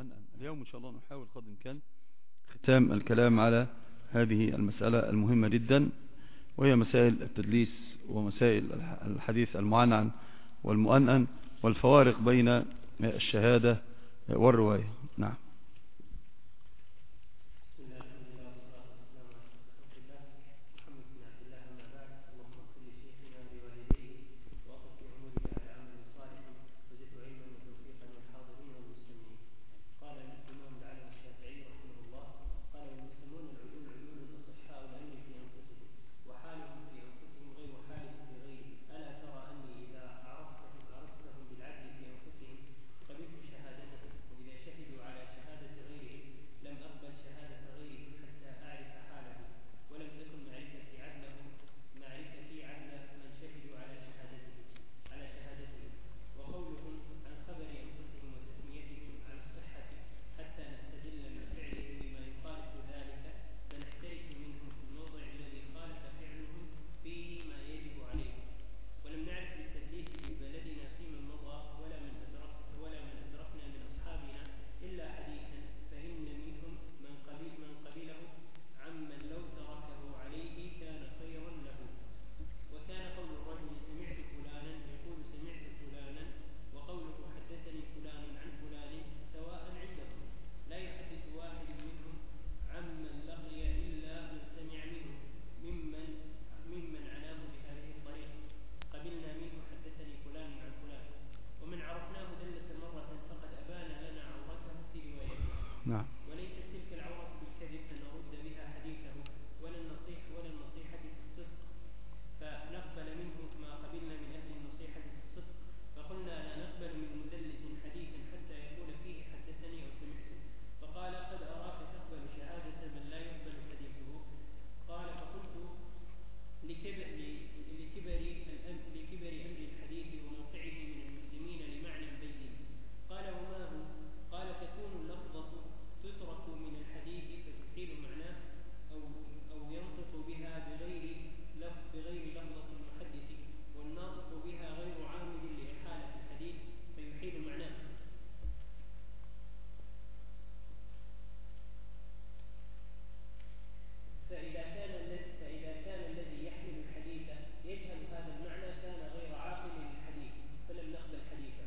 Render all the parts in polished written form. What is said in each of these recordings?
والمؤنن. اليوم إن شاء الله نحاول قدر الإمكان ختام الكلام على هذه المسألة المهمة جدا، وهي مسائل التدليس ومسائل الحديث المعنعن والمؤنن والفوارق بين الشهادة والرواية. نعم. نعم. وليست تلك العورة بالكذب فنرد بها حديثه ولا النصيحة في الصدق فنقبل منه ما قبلنا من أهل النصيحة في الصدق، فقلنا لا نقبل من مدلس حديثا حتى يقول فيه حدثني أو سمعته، فقال قد أراك تقبل شهادة من لا يقبل حديثه. قال فقلت لكبر أمر الحديث وموقعه من المسلمين لمعنى بين. قال وما هو؟ قال تكون اللفظة تترك من الحديث فتحيل معناه أو ينطق بها بغير لفظة المحدث، والناطق بها غير عامل لإحالة الحديث فيحيل معناه. فإذا كان الذي يحمل الحديث يجهل هذا المعنى كان غير عاقل للحديث فلم نقبل حديثه.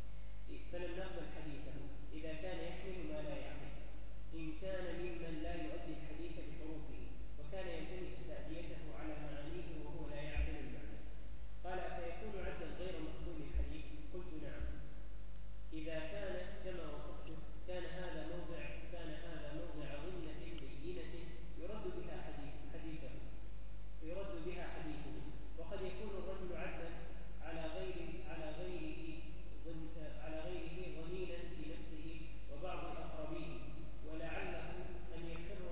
إذا كان يحمل ما لا يعقل، إن كان ممن لا يؤدي الحديث بحروفه وكان يلتمس تأديته على معانيه وهو لا يعقل المعنى. قال فيكون عبدا غير مقبول الحديث؟ قلت نعم. إذا كان كما وصفته كان هذا موضع ظنة بينة يرد بها حديثه، وقد يكون الرجل عبدا على غيره ضمينا في نفسه وبعض الأقربين، ولعله أن يخر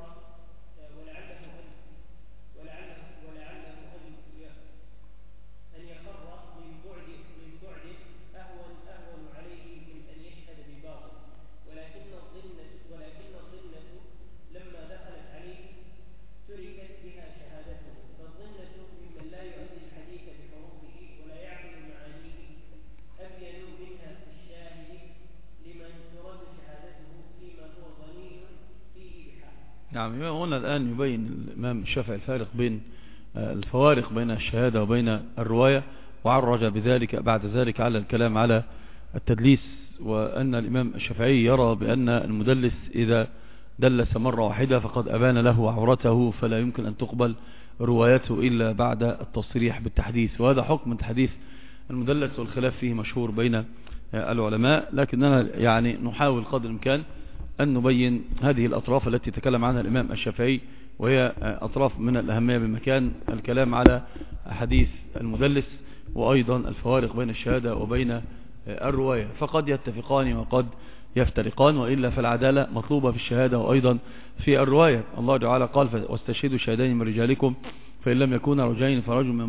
من بعد أهون عليه من أن يشهد بباطل، ولكن الظنة لما دخلت عليه تركت بها شهادته، فالظنة ممن لا يؤدي الحديث بحروفه ولا يعقل معانيه أبين منها في الشاهد لمن ترد شهادته فيما هو ظنين فيه بحال. نعم. هنا الآن يبين الإمام الشافعي الفوارق بين الشهادة وبين الرواية، وعرج بذلك بعد ذلك على الكلام على التدليس، وأن الإمام الشافعي يرى بأن المدلس إذا دلس مرة واحدة فقد أبان له عورته فلا يمكن أن تقبل روايته إلا بعد التصريح بالتحديث، وهذا حكم تحديث المدلس والخلاف فيه مشهور بين العلماء، لكننا يعني نحاول قدر الإمكان أن نبين هذه الأطراف التي تكلم عنها الإمام الشافعي، وهي أطراف من الأهمية بمكان الكلام على حديث المدلس، وأيضا الفوارق بين الشهادة وبين الرواية، فقد يتفقان وقد يفترقان، وإلا فالعدالة مطلوبة في الشهادة وأيضا في الرواية. الله تعالى قال واستشهدوا شهدين من رجالكم فإن لم يكونا رجلين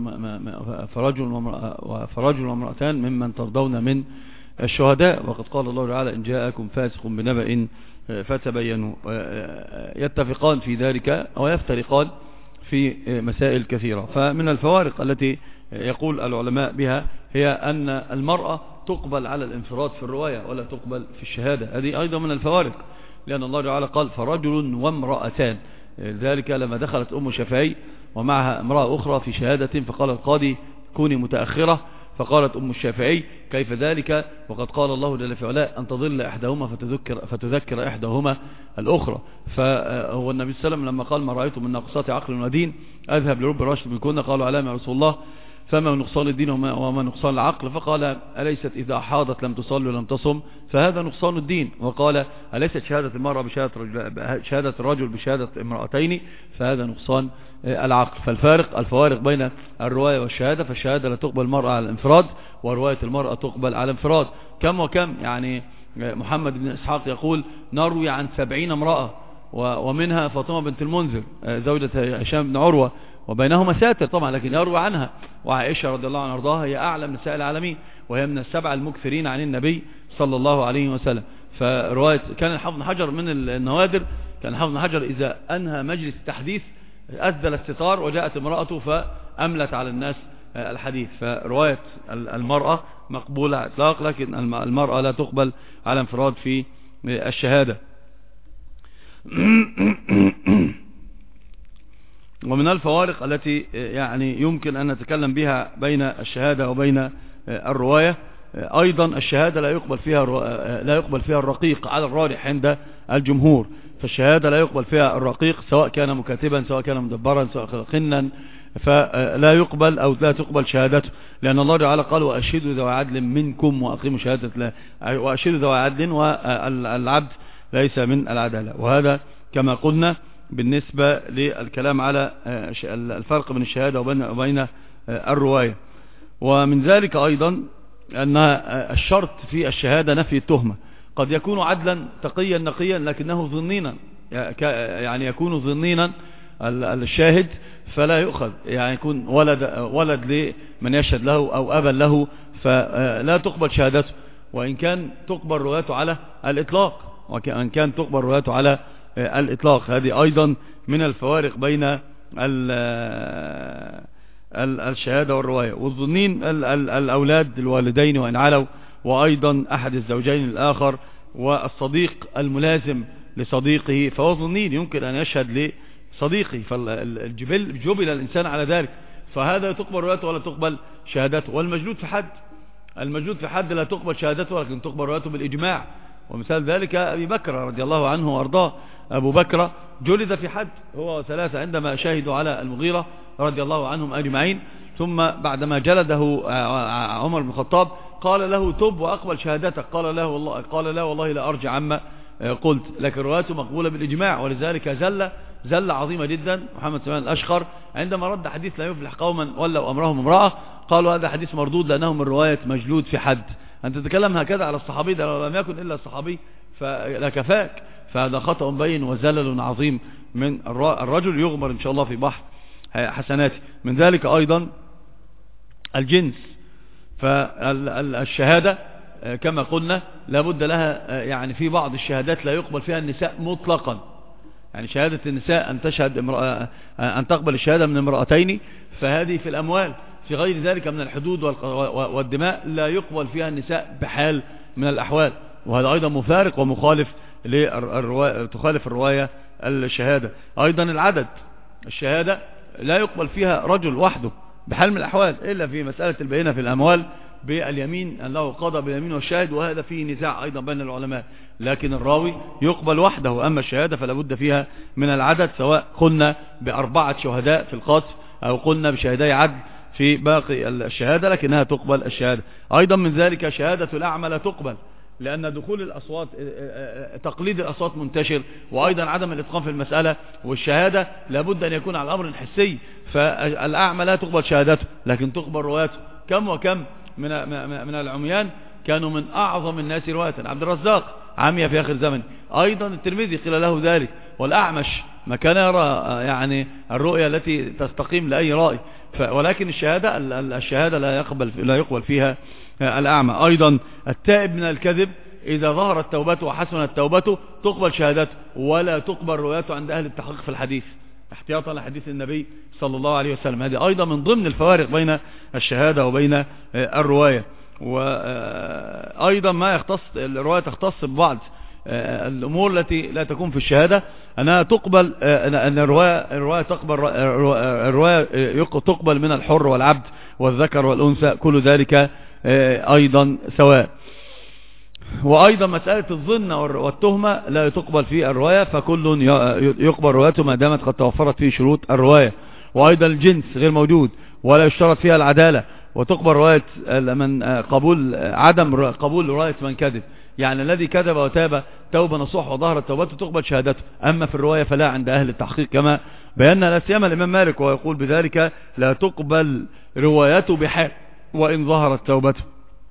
فرجل وامرأتان ممن ترضون من الشهداء، وقد قال الله تعالى إن جاءكم فاسق بنبأ فتبينوا. يتفقان في ذلك ويفترقان في مسائل كثيرة. فمن الفوارق التي يقول العلماء بها هي أن المرأة تقبل على الانفراد في الرواية ولا تقبل في الشهادة. هذه أيضا من الفوارق، لأن الله تعالى قال فرجل وامرأتان. ذلك لما دخلت أم شافعي ومعها امرأة أخرى في شهادة، فقال القاضي كوني متأخرة، فقالت أم الشافعي كيف ذلك وقد قال الله جل في علاه أن تضل إحداهما فتذكر إحداهما الأخرى. فهو النبي صلى الله عليه وسلم لما قال ما رأيتم من ناقصات عقل ودين أذهب لرب الرشد منكن، قالوا علام يا رسول الله فما نقصان الدين وما نقصان العقل؟ فقال أليست إذا حاضت لم تصل ولم تصم فهذا نقصان الدين. وقال أليست شهادة المرأة شهادة الرجل بشهادة امرأتين فهذا نقصان العقل. الفوارق بين الرواية والشهادة، فالشهادة لا تقبل المرأة على الانفراد، ورواية المرأة تقبل على انفراد. كم وكم يعني محمد بن إسحاق يقول نروي عن 70 امرأة ومنها فاطمة بنت المنذر زوجة هشام بن عروة، وبينهما ساتر طبعا لكن يروي عنها. وعائشة رضي الله عنها وارضاها هي أعلم نساء العالمين، وهي من السبع المكثرين عن النبي صلى الله عليه وسلم. فرواية كان الحافظ بن حجر من النوادر، كان الحافظ بن حجر إذا أنهى مجلس التحديث أسدل الستار وجاءت امرأته فأملت على الناس الحديث. فرواية المرأة مقبولة على إطلاق، لكن المرأة لا تقبل على انفراد في الشهادة. ومن الفوارق التي يعني يمكن أن نتكلم بها بين الشهادة وبين الرواية أيضا الشهادة لا يقبل فيها الرقيق على الراجح عند الجمهور. فالشهادة لا يقبل فيها الرقيق سواء كان مكاتبا سواء كان مدبرا سواء خنا، فلا يقبل أو لا تقبل شهادته، لأن الله تعالى قال وأشهدوا ذوي عدل منكم وأقيموا شهادة الله، وأشهدوا ذوي عدل، والعبد ليس من العدالة. وهذا كما قلنا بالنسبة للكلام على الفرق بين الشهادة وبين الرواية. ومن ذلك أيضا أن الشرط في الشهادة نفي التهمة. قد يكون عدلا تقيا نقيا لكنه ظنينا، يعني يكون ظنينا الشاهد فلا يؤخذ، يعني يكون ولد لمن يشهد له أو أبا له فلا تقبل شهادته، وإن كان تقبل روايته على الإطلاق. هذه أيضا من الفوارق بين الشهادة والرواية. والظنين الأولاد الوالدين وإن علوا، وأيضا أحد الزوجين الآخر، والصديق الملازم لصديقه فهو ظنين يمكن أن يشهد لصديقه، فالجبل الإنسان على ذلك، فهذا تقبل روايته ولا تقبل شهادته. والمجلود في حد لا تقبل شهادته ولكن تقبل روايته بالإجماع. ومثال ذلك أبي بكر رضي الله عنه وأرضاه. أبو بكر جلد في حد هو وثلاثة عندما شهدوا على المغيرة رضي الله عنهم أجمعين، ثم بعدما جلده عمر بن الخطاب قال له تب وأقبل شهادتك، قال لا والله لا أرجع عما قلت، لكن روايته مقبولة بالإجماع. ولذلك زل عظيمة جدا محمد سلمان الأشقر عندما رد حديث لا يفلح قوما ولوا أمرهم امرأة، قالوا هذا حديث مردود لأنه من رواية مجلود في حد. أن تتكلم هكذا على الصحابي ده لو لم يكن إلا الصحابي فلكفاك، فهذا خطأ بين وزلل عظيم من الرجل يغمر إن شاء الله في بحر حسناته. من ذلك أيضا الجنس. فالشهادة كما قلنا لابد لها، يعني في بعض الشهادات لا يقبل فيها النساء مطلقا، يعني شهادة النساء أن تقبل الشهادة من امرأتين، فهذه في الأموال. في غير ذلك من الحدود والدماء لا يقبل فيها النساء بحال من الأحوال، وهذا أيضا مفارق ومخالف تخالف الرواية الشهادة. أيضا العدد، الشهادة لا يقبل فيها رجل وحده بحال من الأحوال إلا في مسألة البينة في الأموال باليمين أنه قضى باليمين والشاهد، وهذا فيه نزاع أيضا بين العلماء، لكن الراوي يقبل وحده. أما الشهادة فلا بد فيها من العدد، سواء قلنا ب4 شهداء في القذف أو قلنا بشهداء عدل في باقي الشهادة، لكنها تقبل الشهادة. أيضا من ذلك شهادة الأعمى لا تقبل، لأن دخول الأصوات تقليد الأصوات منتشر، وأيضا عدم الإتقان في المسألة، والشهادة لابد أن يكون على أمر حسي، فالأعمى لا تقبل شهادته لكن تقبل روايته. كم وكم من العميان كانوا من أعظم الناس رواية. عبد الرزاق عمي في آخر زمن، أيضا الترمذي قيل له ذلك، والأعمش ما كان يرى يعني الرؤية التي تستقيم لأي رأي. ولكن الشهادة لا يقبل فيها الأعمى. أيضا التائب من الكذب إذا ظهرت توبته وحسنت توبته تقبل شهادته، ولا تقبل روايته عند أهل التحقيق في الحديث احتياطا لحديث النبي صلى الله عليه وسلم. هذه أيضا من ضمن الفوارق بين الشهادة وبين الرواية. وأيضا ما يختص الرواية تختص ببعض الأمور التي لا تكون في الشهادة أنها تقبل، أن الرواية تقبل من الحر والعبد والذكر والأنثى، كل ذلك أيضا سواء. وأيضا مسألة الظن والتهمة لا تقبل في الرواية، فكل يقبل روايته ما دامت قد توفرت فيه شروط الرواية. وأيضا الجنس غير موجود ولا يشترط فيها العدالة، وتقبل رواية من عدم قبول رواية من كذب، يعني الذي كذب وتاب توبة نصوح وظهرت توبته تقبل شهادته. أما في الرواية فلا عند أهل التحقيق كما بينا لا سيما الإمام مالك، ويقول بذلك لا تقبل روايته بحال وإن ظهرت توبته.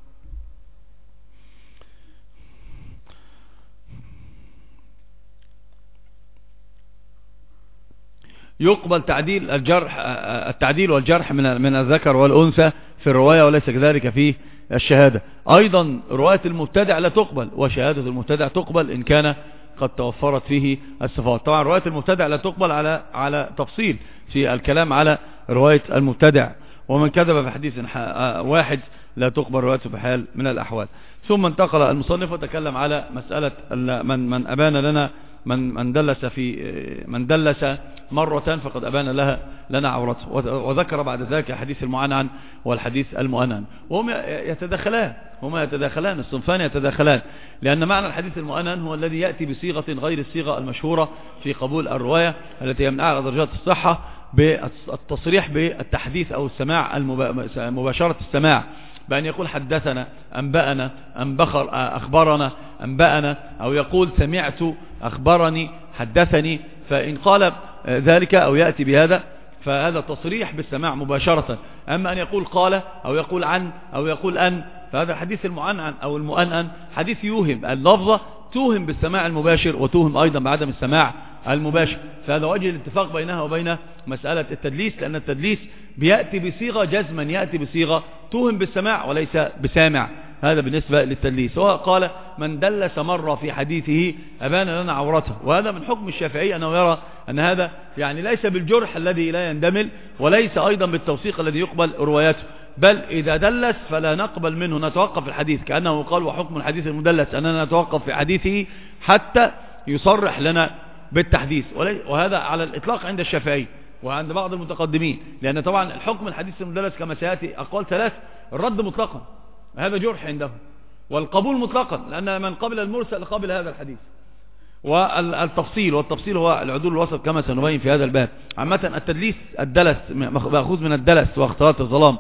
يقبل التعديل والجرح من الذكر والأنثى في الرواية، وليس كذلك في الشهادة. أيضا رواية المبتدع لا تقبل، وشهادة المبتدع تقبل إن كان قد توفرت فيه الصفات. طبعا رواية المبتدع لا تقبل على تفصيل في الكلام على رواية المبتدع، ومن كذب في حديث واحد لا تقبل روايته بحال من الأحوال. ثم انتقل المصنف وتكلم على مسألة من أبان لنا من دلس مرة فقد أبان لنا عورته، وذكر بعد ذلك حديث المعنعن والحديث المؤنن، وهم يتداخلان الصنفان يتداخلان، لأن معنى الحديث المؤنن هو الذي يأتي بصيغة غير الصيغة المشهورة في قبول الرواية التي يمنعها على درجات الصحة بالتصريح بالتحديث أو السماع مباشرة السماع، بأن يقول حدثنا أنبأنا أخبرنا أنبأنا، أو يقول سمعت أخبرني حدثني. فإن قال ذلك أو يأتي بهذا فهذا تصريح بالسماع مباشرة. أما أن يقول قال أو يقول عن أو يقول أن، فهذا حديث المعنعن أو المؤنن حديث يوهم اللفظة، توهم بالسماع المباشر وتوهم أيضا بعدم السماع المباشر. فهذا وجه الاتفاق بينها وبين مسألة التدليس، لأن التدليس بيأتي بصيغة جزما، يأتي بصيغة توهم بالسماع وليس بسامع. هذا بالنسبة للتدليس. هو قال من دلس مرة في حديثه أبان لنا عورته، وهذا من حكم الشافعي أنه يرى أن هذا يعني ليس بالجرح الذي لا يندمل، وليس أيضا بالتوثيق الذي يقبل روايته، بل إذا دلس فلا نقبل منه، نتوقف في الحديث، كأنه قال وحكم الحديث المدلس أننا نتوقف في حديثه حتى يصرح لنا بالتحديث. وهذا على الإطلاق عند الشافعي وعند بعض المتقدمين، لأن طبعا الحكم الحديث المدلس كما سيأتي أقوال ثلاث: الرد مطلقا هذا جرح عنده، والقبول مطلقا لأن من قبل المرسل قبل هذا الحديث، والتفصيل هو العدول الوسط كما سنبين في هذا الباب. عامة التدليس الدلس مأخوذ من الدلس واختلاط الظلام.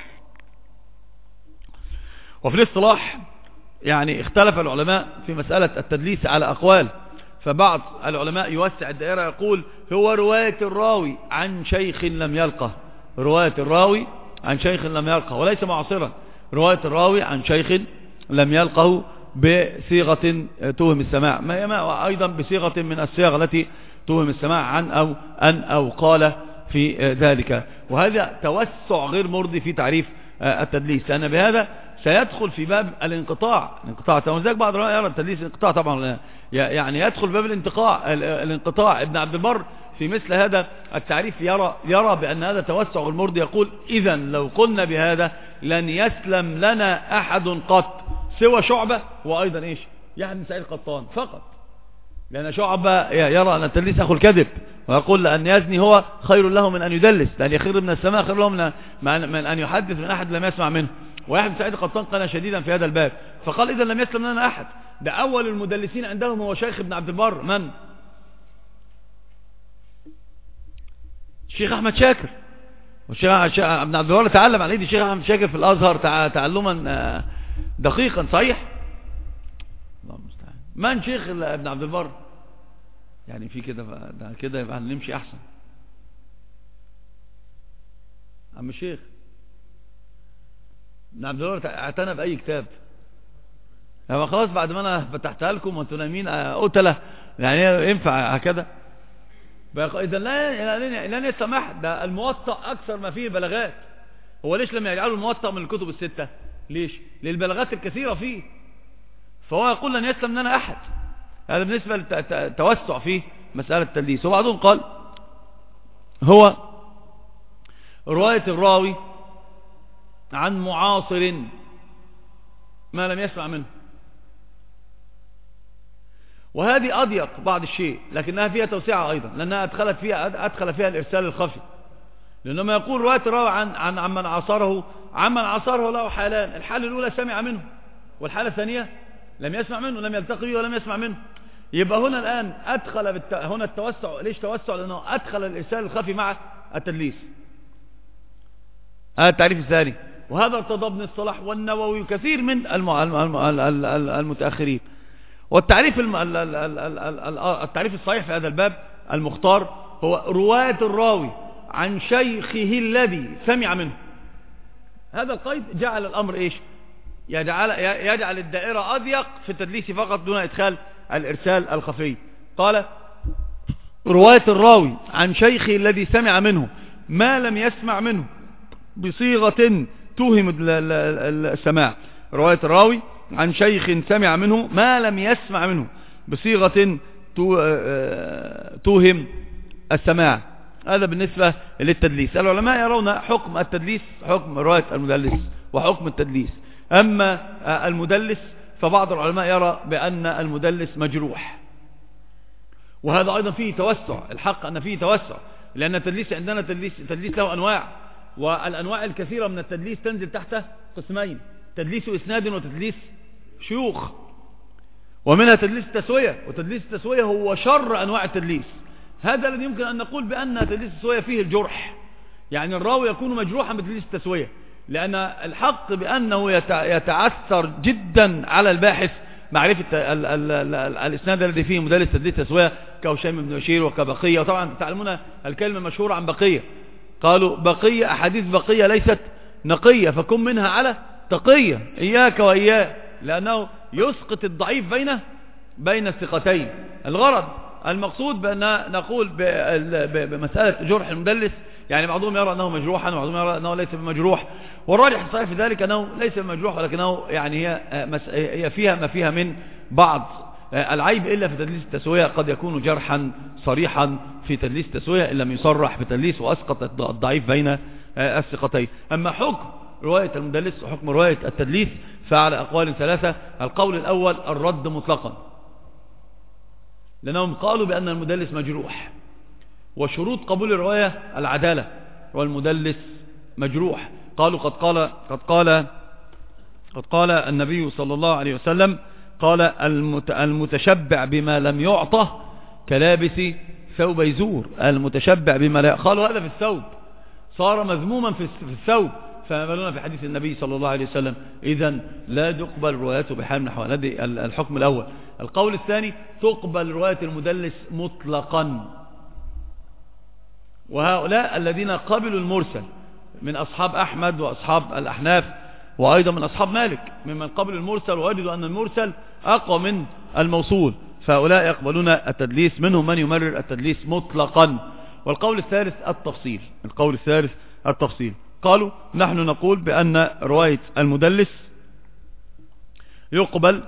وفي الاصطلاح يعني اختلف العلماء في مسألة التدليس على أقوال، فبعض العلماء يوسع الدائرة يقول هو رواية الراوي عن شيخ لم يلقه، رواية الراوي عن شيخ لم يلقه وليس معاصرا، رواية الراوي عن شيخ لم يلقه بصيغة توهم السماع، ما أيضا بصيغة من الصيغ التي توهم السماع عن أو أن أو قال في ذلك. وهذا توسع غير مرضي في تعريف التدليس، لأن بهذا سيدخل في باب الانقطاع. وذلك بعض العلماء يرى التدليس انقطاع، طبعا يعني يدخل باب الانقطاع. ابن عبد البر في مثل هذا التعريف يرى بأن هذا توسع غير مرضي، يقول إذا لو قلنا بهذا لن يسلم لنا أحد قط سوى شعبة وأيضا إيش يعني سعيد قطان فقط، لأن شعبة يرى أن التدليس أخو الكذب، ويقول أن يزني هو خير له من أن يدلس، لأن يخر من السماء خير له من أن يحدث من أحد لم يسمع منه. ويحيى بن سعيد قطان كان شديدا في هذا الباب، فقال إذا لم يسلم لنا أحد. ده أول المدلسين عندهم هو شيخ ابن عبد البر، من؟ الشيخ أحمد شاكر. والشيخ ابن عبد البر تعلم على يد الشيخ أحمد شاكر في الأزهر تعلما دقيقا صحيح. الله المستعان. من شيخ ابن عبد البر؟ يعني في كده يبقى نمشي أحسن. عم الشيخ ابن عبد البر اعتنى بأي كتاب؟ يعني خلاص بعد ما أنا فتحتها لكم وانتوا نايمين قتلة، يعني ينفع هكذا؟ إذا لن يسمح. ده الموطأ أكثر ما فيه بلاغات. هو ليش لم يجعلوا الموطأ من الكتب الستة؟ ليش؟ للبلاغات الكثيرة فيه. فهو يقول لن يسلم لنا أحد. هذا بالنسبة للتوسع في مسألة التدليس. وبعضهم قال هو رواية الراوي عن معاصر ما لم يسمع منه. وهذه أضيق بعض الشيء، لكنها فيها توسعة أيضا، لأنها أدخل فيها الإرسال الخفي. لأنما يقول رواية الراوي عن من عصره له حالان: الحالة الأولى سمع منه، والحالة الثانية لم يسمع منه، لم يلتقي به ولم يسمع منه. يبقى هنا الآن أدخل هنا التوسع. ليش توسع؟ لأنه أدخل الإرسال الخفي مع التدليس. هذا التعريف الثاني، وهذا ارتضى ابن الصلاح والنووي وكثير من المتأخرين. والتعريف التعريف الصحيح في هذا الباب المختار هو رواية الراوي عن شيخه الذي سمع منه. هذا القيد جعل الأمر إيش؟ يجعل الدائرة أضيق في التدليس فقط دون إدخال الإرسال الخفي. قال: رواية الراوي عن شيخه الذي سمع منه ما لم يسمع منه بصيغة توهم السماع. رواية الراوي عن شيخ سمع منه ما لم يسمع منه بصيغة توهم السماع. هذا بالنسبة للتدليس. العلماء يرون حكم التدليس حكم رواية المدلس وحكم التدليس. أما المدلس فبعض العلماء يرى بأن المدلس مجروح، وهذا أيضا فيه توسع. الحق أن فيه توسع، لأن التدليس عندنا تدليس له أنواع، والأنواع الكثيرة من التدليس تنزل تحت قسمين: تدليس إسناد وتدليس شيوخ. ومنها تدليس التسوية، وتدليس التسوية هو شر أنواع التدليس. هذا الذي يمكن أن نقول بأن تدليس التسوية فيه الجرح، يعني الراوي يكون مجروحا بتدليس التسوية، لأن الحق بأنه يتعثر جدا على الباحث معرفة الإسناد الذي فيه مدلس تدليس تسوية كهشام بن بشير وكبقية. وطبعا تعلمون الكلمة المشهورة عن بقية، قالوا: بقية أحاديث بقية ليست نقية، فكن منها على تقية، إياك وإياه، لأنه يسقط الضعيف بين الثقتين. الغرض المقصود بأن نقول بمسألة جرح المدلس، يعني بعضهم يرى أنه مجروحا وبعضهم يرى أنه ليس بمجروح، والراجح الصحيح في ذلك أنه ليس بمجروح، ولكنه يعني هي فيها ما فيها من بعض العيب، إلا في تدليس التسوية قد يكون جرحا صريحا في تدليس التسوية إن لم يصرح بتدليس وأسقط الضعيف بين الثقتين. أما حكم رواية المدلس وحكم رواية التدليس فعلى أقوال ثلاثة. القول الأول الرد مطلقا، لأنهم قالوا بأن المدلس مجروح، وشروط قبول الرواية العدالة، والمدلس مجروح. قالوا قد قال النبي صلى الله عليه وسلم: قال: المتشبع بما لم يعطه كلابس ثوب يزور. المتشبع بما لا، قالوا هذا في الثوب، صار مذموما في الثوب، فما بالنا في حديث النبي صلى الله عليه وسلم. إذن لا تقبل روايته بحال من الأحوال. هذا الحكم الأول. القول الثاني: تقبل رواية المدلس مطلقا. وهؤلاء الذين قبلوا المرسل من أصحاب أحمد وأصحاب الأحناف، وأيضا من أصحاب مالك، ممن قبلوا المرسل ووجدوا أن المرسل أقوى من الموصول، فهؤلاء يقبلون التدليس. منهم من يمرر التدليس مطلقا. والقول الثالث التفصيل. قالوا: نحن نقول بأن رواية المدلس يقبل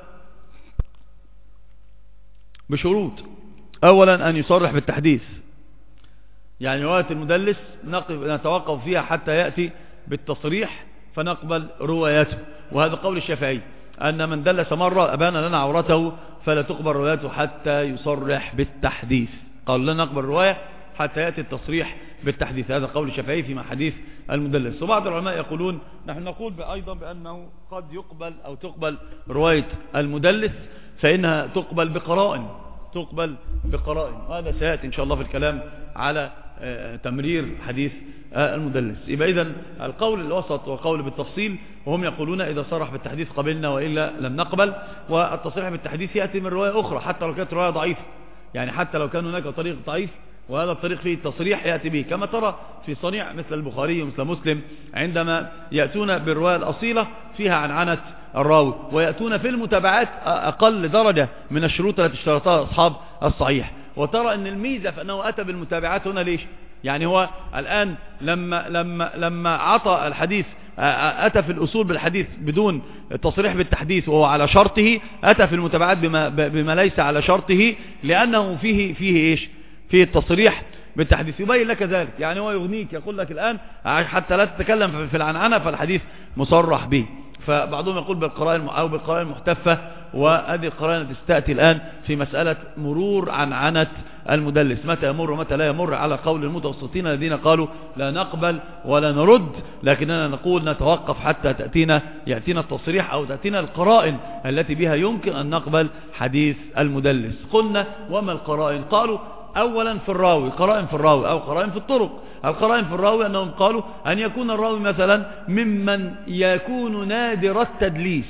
بشروط. أولا أن يصرح بالتحديث، يعني رواية المدلس نتوقف فيها حتى يأتي بالتصريح فنقبل روايته. وهذا قول الشافعي، أن من دلس مرة أبان لنا عورته فلا تقبل روايته حتى يصرح بالتحديث. قالوا لا نقبل رواية حتى يأتي التصريح بالتحديث. هذا قول الشافعي فيما حديث المدلس. وبعض العلماء يقولون، نحن نقول أيضا بأنه قد يقبل أو تقبل رواية المدلس فإنها تقبل بقرائن، وهذا سيأتي إن شاء الله في الكلام على تمرير حديث المدلس. يبقى إذن القول الوسط وقول بالتفصيل، وهم يقولون إذا صرح بالتحديث قبلنا وإلا لم نقبل. والتصريح بالتحديث يأتي من رواية أخرى حتى لو كانت رواية ضعيفة، يعني حتى لو كان هناك طريق ضعيف وهذا الطريق فيه التصريح يأتي به، كما ترى في صنيع مثل البخاري ومثل مسلم عندما يأتون بالرواية الأصيلة فيها عنعنة الراوي، ويأتون في المتابعات أقل درجة من الشروط التي اشترطها أصحاب الصحيح. وترى أن الميزة في أنه أتى بالمتابعات هنا ليش؟ يعني هو الآن لما عطى الحديث أتى في الأصول بالحديث بدون تصريح بالتحديث وهو على شرطه، أتى في المتابعات بما ليس على شرطه، لأنه فيه إيش؟ فيه التصريح بالتحديث. يبين لك ذلك، يعني هو يغنيك، يقول لك الآن حتى لا تتكلم في العنعنة فالحديث مصرح به. فبعضهم يقول بالقرائن أو بالقرائن المحتفة، وهذه القرائن تستأتي الآن في مسألة مرور عن عنة المدلس، متى يمر ومتى لا يمر، على قول المتوسطين الذين قالوا لا نقبل ولا نرد، لكننا نقول نتوقف حتى يأتينا التصريح أو تأتينا القرائن التي بها يمكن أن نقبل حديث المدلس. قلنا وما القرائن؟ قالوا أولا في الراوي، قرائن في الراوي أو قرائن في الطرق. القرائن في الراوي أنهم قالوا أن يكون الراوي مثلا ممن يكون نادر التدليس،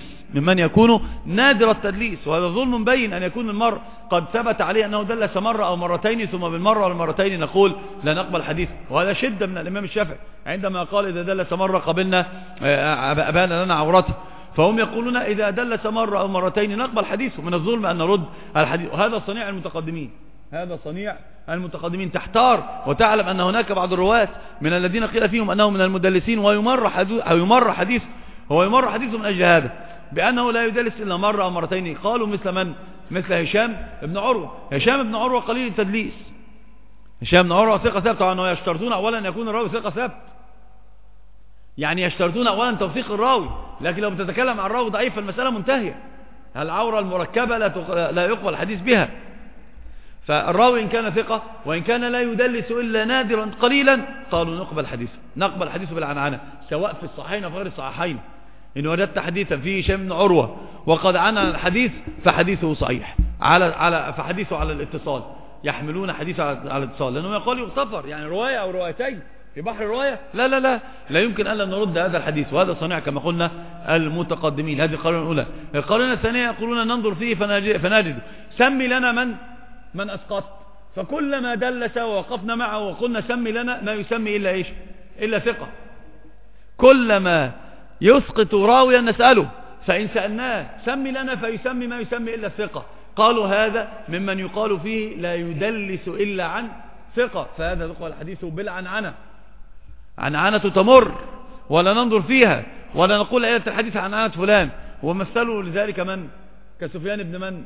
وهذا ظلم بين أن يكون المرء قد ثبت عليه أنه دلس مرة أو مرتين، ثم بالمرة والمرتين نقول لا نقبل حديث. وهذا شدة من الإمام الشافعي عندما قال إذا دلس مرة قبلنا أبان لنا عورته، فهم يقولون إذا دلس مرة أو مرتين نقبل حديثه، من الظلم أن نرد الحديث. وهذا صنيع المتقدمين، هذا صنيع المتقدمين. تحتار وتعلم أن هناك بعض الرواة من الذين قيل فيهم أنه من المدلسين ويمر حديث من أجل هذا، بأنه لا يدلس إلا مرة أو مرتين. قالوا مثل هشام بن عروة. هشام بن عروة قليل التدليس، هشام بن عروة ثقة ثابت، طبعا يشترطون أولا أن يكون الراوي ثقة ثابت، يعني يشترطون أولا توثيق الراوي، لكن لو بتتكلم عن الراوي ضعيف فالمسألة منتهية، العورة المركبة لا يقبل الحديث بها. فالراوي إن كان ثقة وإن كان لا يدلس إلا نادرا قليلا قالوا نقبل حديثه بالعنعنة، سواء في الصحيحين أو غير الصحيحين. إن وجدت حديثا فيه هشام بن عروة وقد عنن الحديث فحديثه صحيح، فحديثه على الاتصال، يحملون حديثه على الاتصال، لأنه يقول يغتفر، يعني رواية أو روايتين في بحر الرواية لا يمكن ألا نرد هذا الحديث. وهذا صنيع كما قلنا المتقدمين. هذه القرينة الأولى. القرينة الثانية يقولون ننظر فيه فنجد سمي لنا من أسقط، فكلما دلس ووقفنا معه وقلنا سمي لنا ما يسمي إلا إيش؟ إلا ثقة. كلما يسقط راويا نسأله، فإن سألناه سمي لنا فيسمي ما يسمي إلا الثقة. قالوا هذا ممن يقال فيه لا يدلس إلا عن ثقة، فهذا يقال الحديث بالعنعنة، عنعنة تمر ولا ننظر فيها ولا نقول آية الحديث عن عنعنة فلان. ومثلوا لذلك من؟ كسفيان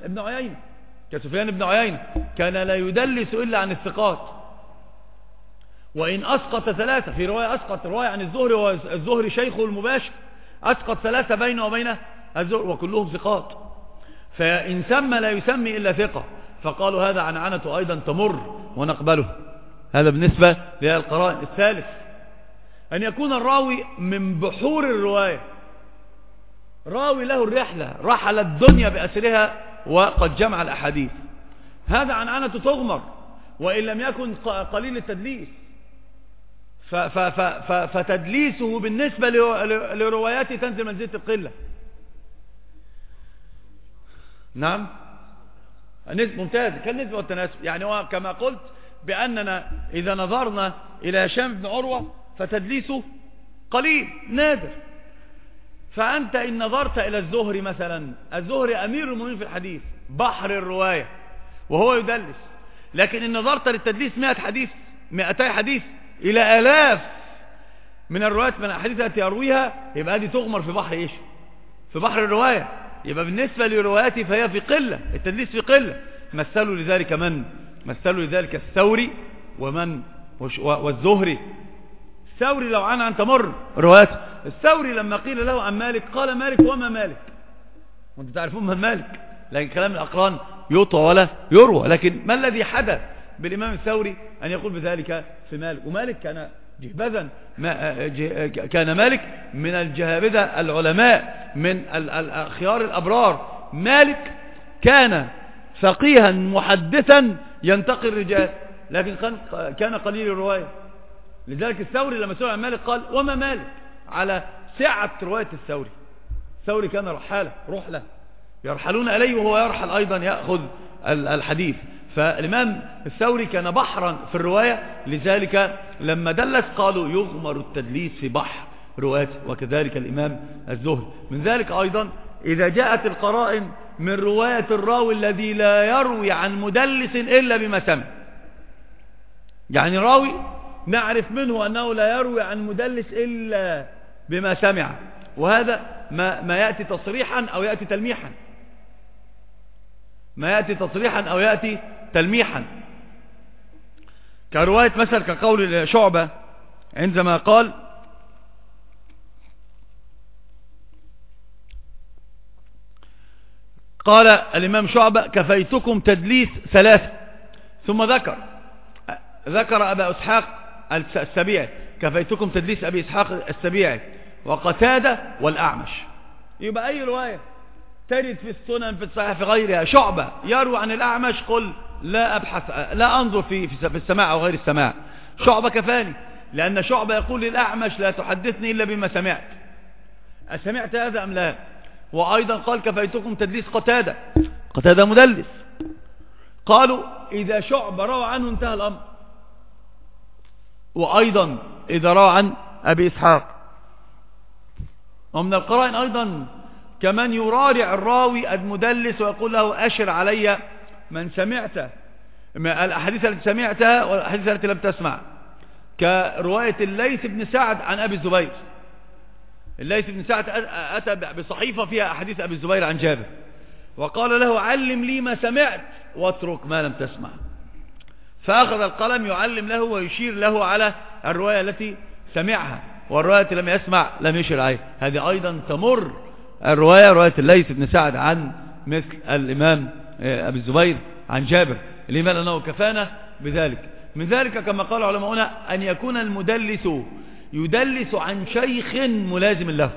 بن عيينة كان لا يدلس إلا عن الثقات، وإن أسقط ثلاثة في رواية، أسقط رواية عن الزهري والزهري شيخه المباشر، أسقط ثلاثة بينه وبين الزهري وكلهم ثقات، فإن سمى لا يسمي إلا ثقة، فقالوا هذا عنعنة أيضا تمر ونقبله. هذا بالنسبة للقرائن. الثالث أن يكون الراوي من بحور الرواية، راوي له الرحلة، رحل الدنيا بأسرها وقد جمع الأحاديث، هذا عنعنة تغمر وإن لم يكن قليل التدليس، فتدليسه بالنسبة لرواياته تنزل منزلة القلة. نعم ممتاز، كالنسبة والتناسب. يعني هو كما قلت بأننا إذا نظرنا إلى هشام بن عروة فتدليسه قليل نادر، فأنت إن نظرت إلى الزهري مثلا، الزهري أمير المؤمنين في الحديث، بحر الرواية وهو يدلس، لكن إن نظرت للتدليس 200 حديث إلى آلاف من الروايات من الحديث التي يرويها، يبقى هذه تغمر في بحر إيش؟ في بحر الرواية. يبقى بالنسبة لرواياتي فهي في قلة، التدليس في قلة. مثلوا لذلك الثوري والزهري. الثوري لو عن تمر رواياته. الثوري لما قيل له عن مالك قال مالك وما مالك، وانتم تعرفون من مالك، لكن كلام الأقران يطوى ولا يروى. لكن ما الذي حدث بالإمام الثوري أن يقول بذلك في مالك؟ ومالك كان جهبذا، كان مالك من الجهابذة العلماء، من خيار الأبرار. مالك كان فقيها محدثا ينتقي الرجال، لكن كان قليل الرواية. لذلك الثوري لما سئل عن مالك قال وما مالك، على سعة رواية الثوري. الثوري كان رحلة يرحلون إليه وهو يرحل أيضا يأخذ الحديث. فالإمام الثوري كان بحرا في الرواية، لذلك لما دلس قالوا يغمر التدليس في بحر روايته، وكذلك الإمام الزهري. من ذلك أيضا إذا جاءت القرائن من رواية الراوي الذي لا يروي عن مدلس إلا بما سمع، يعني راوي نعرف منه أنه لا يروي عن مدلس إلا بما سمع، وهذا ما يأتي تصريحا أو يأتي تلميحا، كرواية مثل كقول شعبة عندما قال قال الإمام شعبة كفيتكم تدليس 3، ثم ذكر أبا إسحاق السبيعي، كفيتكم تدليس أبي إسحاق السبيعي وقتادة والأعمش. يبقى أي رواية ترد في السنن في الصحيح في غيرها شعبة يروي عن الأعمش، قل لا أبحث لا أنظر في السماع أو غير السماع، شعبة كفاني، لأن شعبة يقول للأعمش لا تحدثني إلا بما سمعت، أسمعت هذا أم لا؟ وأيضا قال كفيتكم تدليس قتادة مدلس. قالوا إذا شعبة روى عنه انتهى الأمر. وأيضا إذا روى عن أبي إسحاق. ومن القرائن أيضا كمان يرارع الراوي المدلس ويقول له أشر علي من سمعت الأحاديث التي سمعتها والأحاديث التي لم تسمع، كرواية الليث بن سعد عن أبي الزبير. الليث بن سعد أتى بصحيفة فيها أحاديث أبي الزبير عن جابر، وقال له علم لي ما سمعت واترك ما لم تسمع، فأخذ القلم يعلم له ويشير له على الرواية التي سمعها، والرواية التي لم يسمع لم يشير عليها. هذه أيضا تمر رواية الليث بن سعد عن مثل الإمام أبي الزبير عن جابر، لماذا أنه كفانا بذلك. من ذلك كما قال علماؤنا أن يكون المدلس يدلس عن شيخ ملازم له،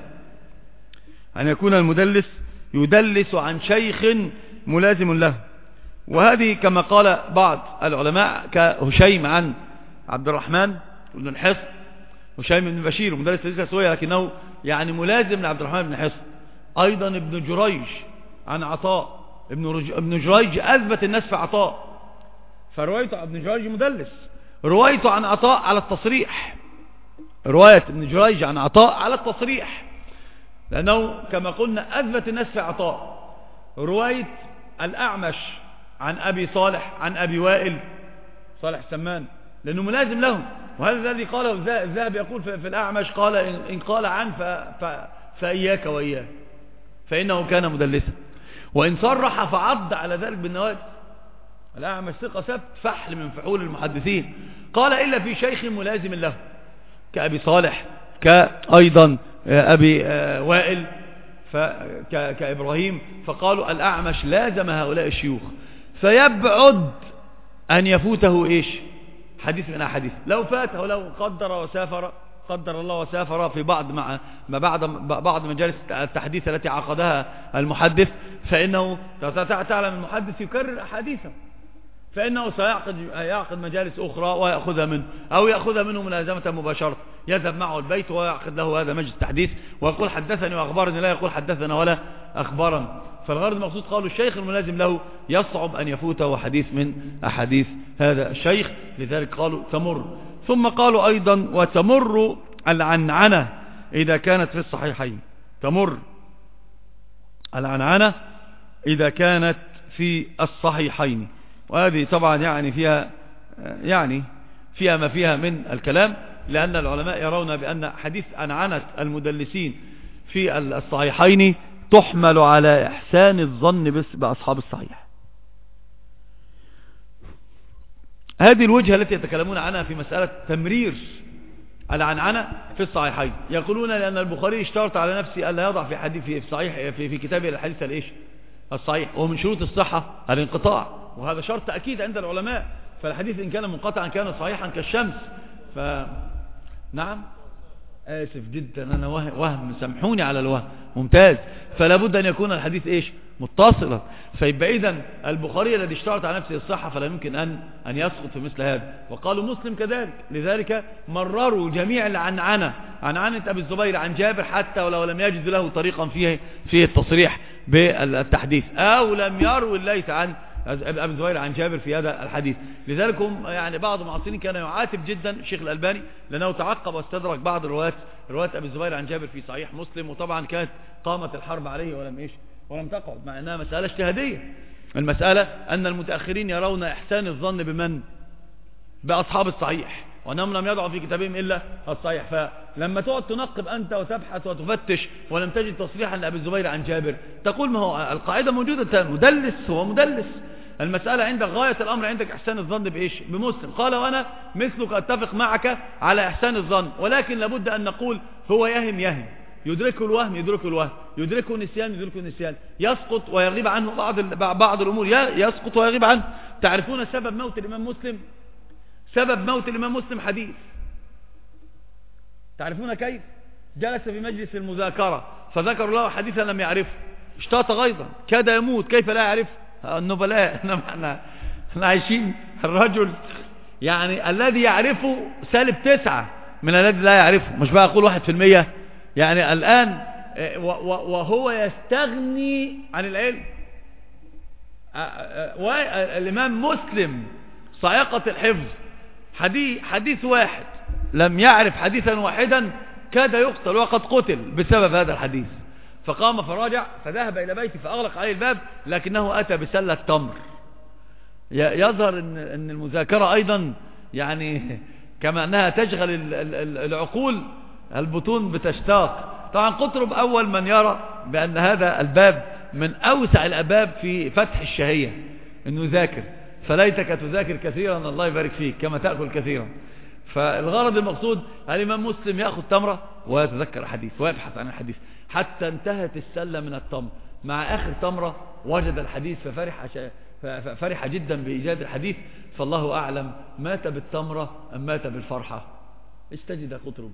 أن يكون المدلس يدلس عن شيخ ملازم له. وهذه كما قال بعض العلماء كهشيم عن عبد الرحمن بن حصن، هشيم بن بشير مدلس ليس سوية لكنه يعني ملازم لعبد الرحمن بن حصن. أيضا ابن جريج عن عطاء، ابن جريج أثبت الناس في عطاء، فروايته ابن جريج مدلس، روايته عن عطاء على التصريح، رواية ابن جريج عن عطاء على التصريح، لأنه كما قلنا أثبت الناس في عطاء. رواية الأعمش عن أبي صالح عن أبي وائل صالح السمان لأنه ملازم لهم، وهذا الذي قاله الذهب يقول في الأعمش، قال إن قال عن فإياك وإياه فإنه كان مدلسا، وإن صرح فعض على ذلك بالنواجذ. الأعمش ثقة ثبت فحل من فحول المحدثين، قال إلا في شيخ ملازم له كأبي صالح كأيضا أبي وائل كإبراهيم، فقالوا الأعمش لازم هؤلاء الشيوخ، فيبعد أن يفوته إيش حديث من أحاديث. لو فاته لو قدر الله وسافر في بعض مجالس التحديث التي عقدها المحدث، فإنه تعلم المحدث يكرر أحاديثه، فإنه سيعقد مجالس أخرى ويأخذها منه، أو يأخذها منه ملازمة مباشرة، يذهب معه البيت ويعقد له هذا مجلس التحديث ويقول حدثني وأخبرني، لا يقول حدثنا ولا أخبرنا. فالغرض المقصود قالوا الشيخ الملازم له يصعب أن يفوته حديث من أحاديث هذا الشيخ، لذلك قالوا تمر. ثم قالوا أيضا وتمر العنعنة إذا كانت في الصحيحين، تمر العنعنة إذا كانت في الصحيحين. وهذه طبعا فيها ما فيها من الكلام، لأن العلماء يرون بأن حديث عنعنة المدلسين في الصحيحين تحمل على إحسان الظن بأصحاب الصحيح. هذه الوجهة التي يتكلمون عنها في مسألة تمرير العنعنة في الصحيحين، يقولون لأن البخاري اشترط على نفسه ألا يضع في حديث في صحيح في كتابه الحديث الصحيح، ومن شروط الصحة الانقطاع، وهذا شرط أكيد عند العلماء، فالحديث إن كان منقطعا كان صحيحا كالشمس. نعم آسف جدا أنا وهم سامحوني على الوهم، ممتاز. فلا بد أن يكون الحديث متصلا، فيبقى إذن البخاري الذي اشترط على نفسه الصحة فلا يمكن أن يسقط في مثل هذا. وقالوا مسلم كذلك، لذلك مرروا جميع العنعنة أبي الزبير عن جابر، حتى ولو لم يجد له طريقا فيه التصريح بالتحديث، أو لم يروي الليث عن أبي الزبير عن جابر في هذا الحديث. لذلك هم بعض المعاصرين كان يعاتب جدا الشيخ الألباني لأنه تعقب واستدرك بعض روايات أبي الزبير عن جابر في صحيح مسلم، وطبعا كانت قامت الحرب عليه ولم تقعد، مع أنها مسألة اجتهادية. المسألة أن المتأخرين يرون إحسان الظن بأصحاب الصحيح، وأنهم لم يضعوا في كتابهم إلا الصحيح. فلما تقعد تنقب أنت وتبحث وتفتش ولم تجد تصريحا لأبي الزبير عن جابر، تقول ما هو القاعدة موجودة، مدلس هو مدلس. المسألة عندك غاية الأمر عندك إحسان الظن بمسلم. قال وأنا مثلك أتفق معك على إحسان الظن، ولكن لابد أن نقول هو يهم يدركه الوهم يدركه النسيان يسقط ويغيب عنه بعض الأمور يسقط ويغيب عنه. تعرفون سبب موت الإمام مسلم حديث. تعرفون كيف؟ جلس في مجلس المذاكرة فذكر له حديثا لم يعرفه، اشتاط غيظا كاد يموت، كيف لا يعرف؟ النبلاء احنا عايشين. الرجل يعني الذي يعرفه -9 من الذي لا يعرفه، مش بقى أقول 1%. يعني الآن وهو يستغني عن العلم. الإمام مسلم صاعقة الحفظ، حديث واحد لم يعرف حديثا واحدا كاد يقتل وقد قتل بسبب هذا الحديث. فقام فراجع فذهب إلى بيته فأغلق عليه الباب، لكنه أتى بسلة تمر. يظهر أن المذاكرة أيضا يعني كما أنها تشغل العقول البطون بتشتاق. طبعا قطرب أول من يرى بأن هذا الباب من أوسع الأبواب في فتح الشهية، أنه ذاكر. فليتك تذاكر كثيرا الله يبارك فيك كما تأكل كثيرا. فالغرض المقصود الإمام مسلم يأخذ تمرة ويتذكر حديث ويبحث عن الحديث حتى انتهت السلة من التمر. مع آخر تمرة وجد الحديث ففرح جدا بإيجاد الحديث. فالله أعلم مات بالتمرة أم مات بالفرحة. استجد قطرب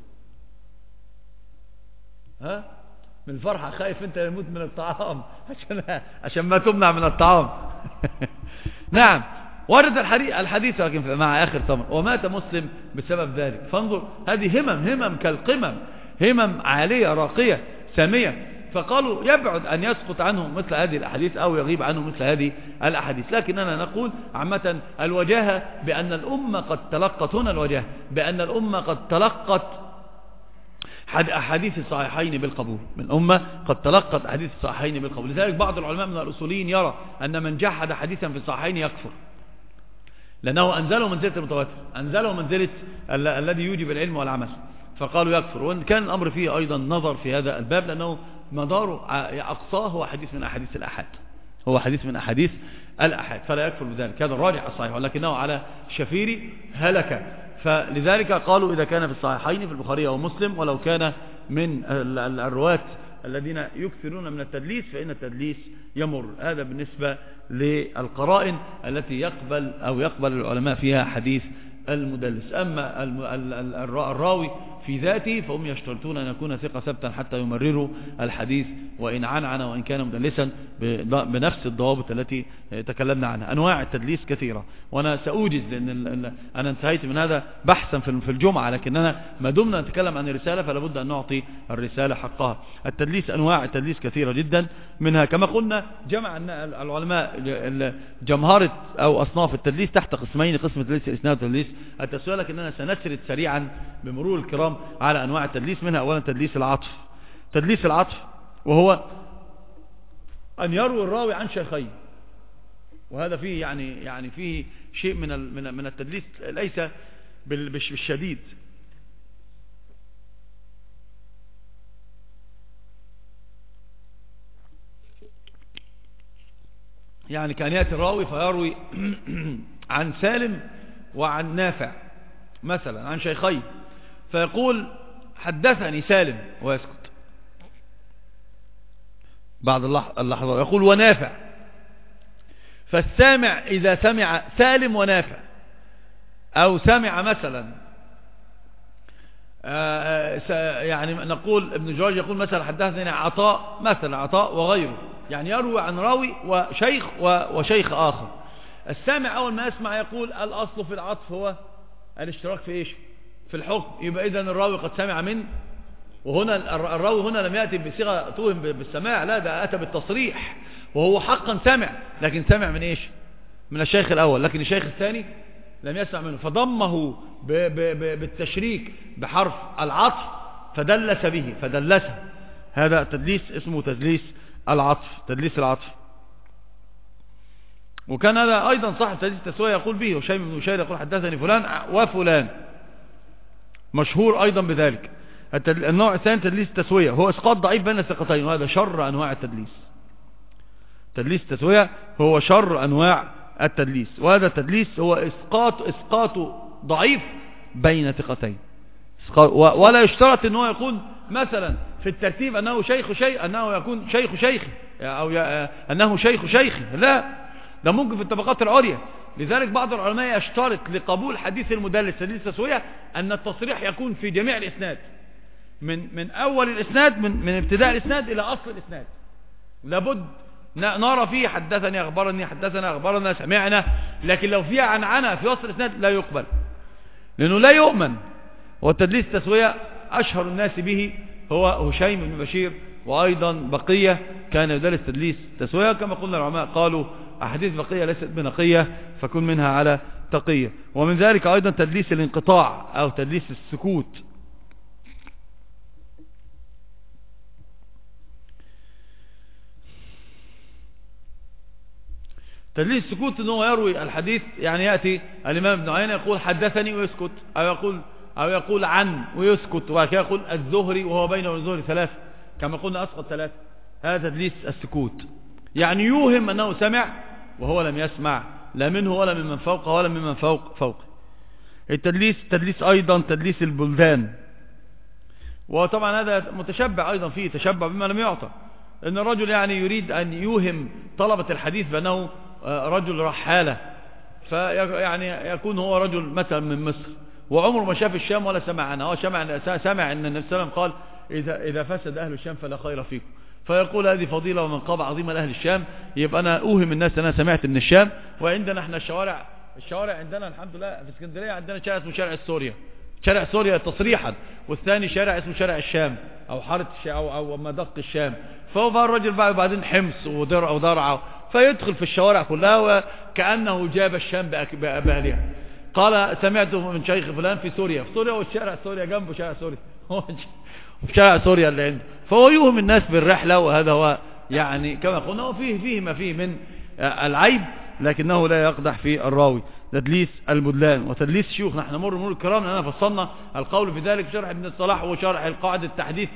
من الفرحة، خايف انت يموت من الطعام عشان ما تمنع من الطعام. نعم ورد الحديث لكن مع آخر تمر، ومات مسلم بسبب ذلك. فانظر هذه همم كالقمم، همم عالية راقية سامية. فقالوا يبعد أن يسقط عنه مثل هذه الأحاديث أو يغيب عنه مثل هذه الأحاديث. لكننا نقول عامة الوجاهة بأن الأمة قد تلقت، هنا الوجاهة بأن الأمة قد تلقت أحاديث الصحيحين بالقبول، من أمة قد تلقت أحاديث الصحيحين بالقبول. لذلك بعض العلماء من الأصوليين يرى أن من جحد حديثا في الصحيحين يكفر، لأنه أنزله منزلة المتواتر، أنزله منزلة الذي يوجب العلم والعمل، فقالوا يكفر. وإن كان الأمر فيه أيضا نظر في هذا الباب، لأنه مداره أقصاه هو حديث من أحاديث الأحاد، هو حديث من أحاديث الأحاد، فلا يكفر بذلك. هذا الراجح الصحيح، ولكنه على شفير هلك. فلذلك قالوا إذا كان في الصحيحين في البخاري أو مسلم، ولو كان من الرواة الذين يكثرون من التدليس فإن التدليس يمر. هذا بالنسبة للقرائن التي يقبل العلماء فيها حديث المدلس. أما الراوي في ذاته فهم يشترطون أن يكون ثقة ثبتا حتى يمرروا الحديث وإن عنعن وإن كان مدلسا بنفس الضوابط التي تكلمنا عنها. أنواع التدليس كثيرة، وأنا سأوجز لأن أنا انتهيت من هذا بحثا في الجمعة، لكننا ما دمنا نتكلم عن الرسالة فلا بد أن نعطي الرسالة حقها. التدليس أنواع التدليس كثيرة جدا، منها كما قلنا جمع العلماء جمهرة أو أصناف التدليس تحت قسمين: قسم تدليس الإسناد وتدليس التسوية. لكننا سنسرد سريعا بمرور الكرام على أنواع التدليس. منها أولا تدليس العطف. تدليس العطف وهو أن يروي الراوي عن شيخين، وهذا فيه يعني فيه شيء من التدليس ليس بالشديد. يعني كان يأتي الراوي فيروي عن سالم وعن نافع مثلا عن شيخين، فيقول حدثني سالم ويسكت. بعد اللحظة يقول ونافع، فالسامع إذا سمع سالم ونافع أو سمع مثلا يعني نقول ابن جراج يقول مثلا حدثني عطاء مثلا، عطاء وغيره، يعني يروي عن راوي وشيخ آخر. السامع أول ما يسمع يقول الأصل في العطف هو الاشتراك في إيش؟ في الحكم. يبقى إذن الراوي قد سمع من، وهنا الراوي هنا لم يأتي بصيغة توهم بالسماع، لا ده أتى بالتصريح، وهو حقا سمع، لكن سمع من إيش؟ من الشيخ الأول، لكن الشيخ الثاني لم يسمع منه، فضمه بالتشريك بحرف العطف فدلس به فدلسه. هذا تدليس اسمه تدليس العطف، تدليس العطف. وكان هذا أيضا صاحب تدليس التسوية يقول به، وشيم بن وشير يقول حدثني فلان وفلان، مشهور أيضا بذلك. النوع الثاني تدليس التسوية، هو إسقاط ضعيف بين الثقتين، وهذا شر أنواع التدليس. تدليس التسوية هو شر أنواع التدليس، وهذا التدليس هو إسقاط ضعيف بين ثقتين. ولا يشترط أنه يكون مثلا في الترتيب أنه شيخ شيخ، أنه يكون شيخ شيخي أو أنه شيخ شيخي، لا، ده ممكن في الطبقات العليا. لذلك بعض العلماء يشترط لقبول حديث المدلس تدليس تسوية أن التصريح يكون في جميع الإسناد، من أول الإسناد، من ابتداء الإسناد إلى أصل الإسناد، لابد نرى فيه حدثني أخبرني حدثنا أخبرنا سمعنا. لكن لو فيها عنعنة في وسط الإسناد لا يقبل، لأنه لا يؤمن. والتدليس التسوية أشهر الناس به هو هشيم بن بشير، وأيضا بقية كان يدلس تدليس تسوية. كما قلنا العلماء قالوا أحاديث بقية ليست بنقية فكن منها على تقية. ومن ذلك أيضا تدليس الانقطاع أو تدليس السكوت. تدليس السكوت أنه يروي الحديث، يعني يأتي الإمام ابن عيينة يقول حدثني ويسكت، أو يقول عن ويسكت، وكذا يقول الزهري وهو بينه وبين الزهري 3 كما قلنا أسقط 3. هذا تدليس السكوت، يعني يوهم أنه سمع وهو لم يسمع، لا منه ولا ممن فوقه ولا ممن فوقه. تدليس أيضا تدليس البلدان، وطبعا هذا متشبع أيضا فيه تشبع بما لم يعطى، أن الرجل يعني يريد أن يوهم طلبة الحديث بأنه رجل رحالة، فيعني يكون هو رجل مثلا من مصر وعمره ما شاف الشام ولا سمع عنها. هو سمع أن النبي صلى الله عليه وسلم قال إذا فسد أهل الشام فلا خير فيكم، فيقول هذه فضيلة ومنقبة عظيمة لأهل الشام، يبقى أنا أوهم الناس أنا سمعت من الشام. وعندنا احنا الشوارع عندنا الحمد لله في اسكندرية عندنا شارع اسمه شارع سوريا تصريحا، والثاني شارع اسمه شارع الشام أو حارة أو مدق الشام. فهو بقى الرجل بعدين حمص ودرع ودرعة، فيدخل في الشوارع كلها وكأنه جاب الشام بأهلها. قال سمعته من شيخ فلان في سوريا، والشارع سوريا جنبه شارع سوريا في شارع سوريا اللي عنده، فهو يوهم الناس بالرحلة. وهذا هو يعني كما قلنا وفيه ما فيه من العيب، لكنه لا يقدح في الراوي. تدليس البدلان وتدليس الشيوخ، نحن نمر الكرام لأننا فصلنا القول في ذلك شرح ابن الصلاح وشرح القاعدة التحديث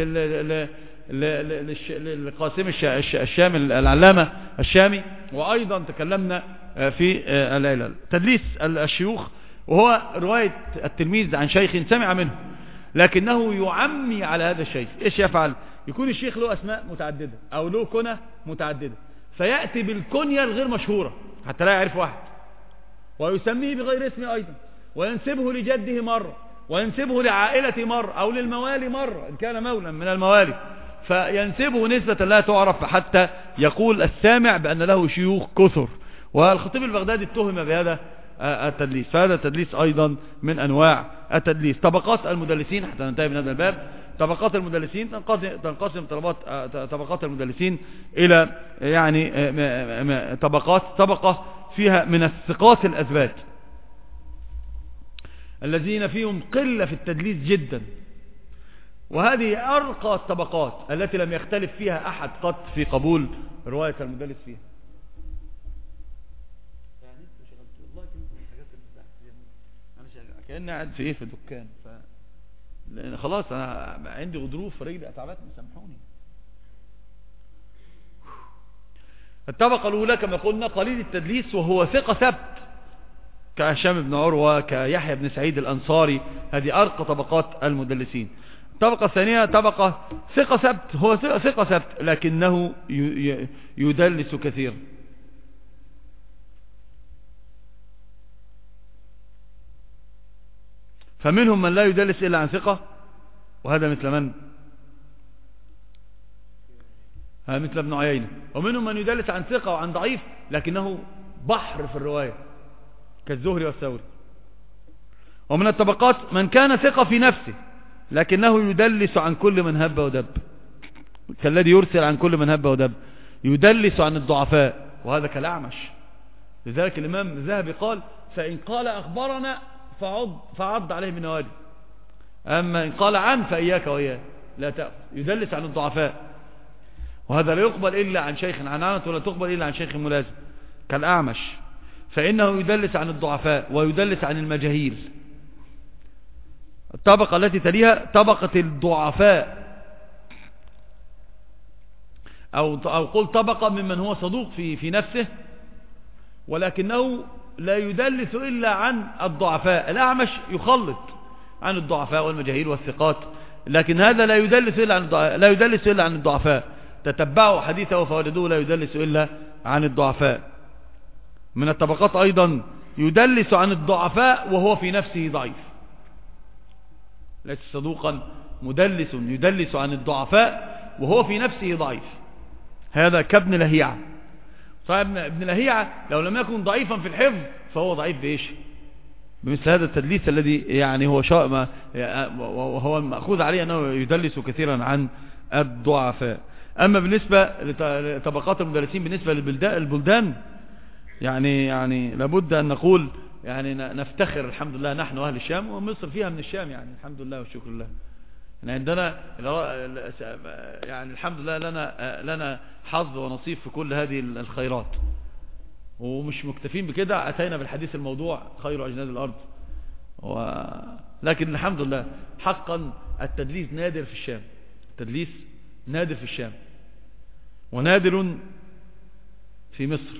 للقاسم الشامي العلامة الشامي، وأيضا تكلمنا في العلل. تدليس الشيوخ وهو رواية التلميذ عن شيخ سمع منه لكنه يعمي على هذا الشيخ. ايش يفعل؟ يكون الشيخ له اسماء متعددة او له كنى متعددة، فيأتي بالكنية الغير مشهورة حتى لا يعرف واحد، ويسميه بغير اسمه ايضا، وينسبه لجده مرة، وينسبه لعائلة مرة او للموالي مرة ان كان مولا من الموالي، فينسبه نسبة لا تعرف حتى يقول السامع بأن له شيوخ كثر. والخطيب البغدادي اتهم بهذا التدليس، فهذا التدليس أيضا من أنواع التدليس. طبقات المدلسين حتى ننتهي من هذا الباب. طبقات المدلسين تنقسم طبقات المدلسين إلى يعني طبقة فيها من الثقات الأثبات الذين فيهم قلة في التدليس جدا، وهذه أرقى الطبقات التي لم يختلف فيها أحد قط في قبول رواية المدلس فيها. كأني قاعد في في دكان، لأن خلاص أنا عندي غضروف في رجلي أتعبتني سامحوني. الطبقة الأولى كما قلنا قليل التدليس وهو ثقة ثبت كهشام بن عروة كيحيى بن سعيد الأنصاري، هذه أرقى طبقات المدلسين. الطبقة الثانية طبقة ثقة ثبت، هو ثقة ثبت لكنه يدلس كثيرا. فمنهم من لا يدلس إلا عن ثقة، وهذا مثل من؟ مثل ابن عيينة. ومنهم من يدلس عن ثقة وعن ضعيف لكنه بحر في الرواية كالزهري والثوري. ومن الطبقات من كان ثقة في نفسه لكنه يدلس عن كل من هب ودب، كالذي يرسل عن كل من هب ودب، يدلس عن الضعفاء، وهذا كالأعمش. لذلك الإمام الذهبي قال فإن قال أخبرنا فعض عليه من نوادي، أما إن قال عن فإياك وإياه لا تأخذ. يدلس عن الضعفاء، وهذا لا يقبل إلا عن شيخ عنعنة ولا تقبل إلا عن شيخ ملازم كالأعمش، فإنه يدلس عن الضعفاء ويدلس عن المجاهيل. الطبقة التي تليها طبقة الضعفاء، أو قل طبقة ممن هو صدوق في نفسه ولكنه لا يدلس إلا عن الضعفاء. الأعمش يخلط عن الضعفاء والمجاهيل والثقات لكن هذا لا يدلس إلا عن الضعفاء. تتبعوا حديثه فوجدوه لا يدلس إلا عن الضعفاء. من الطبقات أيضا يدلس عن الضعفاء وهو في نفسه ضعيف، ليس صدوقا، مدلس يدلس عن الضعفاء وهو في نفسه ضعيف. هذا كابن لهيعة. طيب ابن لهيعة لو لم يكن ضعيفا في الحفظ فهو ضعيف بإيش؟ بمثل هذا التدليس الذي يعني وهو مأخوذ عليه أنه يدلس كثيرا عن الضعفاء. أما بالنسبة لطبقات المدلسين بالنسبة للبلدان يعني لابد أن نقول يعني نفتخر الحمد لله نحن أهل الشام، ومصر فيها من الشام يعني الحمد لله والشكر لله. يعني عندنا يعني الحمد لله لنا حظ ونصيب في كل هذه الخيرات، ومش مكتفين بكده، أتينا بالحديث الموضوع خير أجناد الأرض. لكن الحمد لله حقا التدليس نادر في الشام، التدليس نادر في الشام ونادر في مصر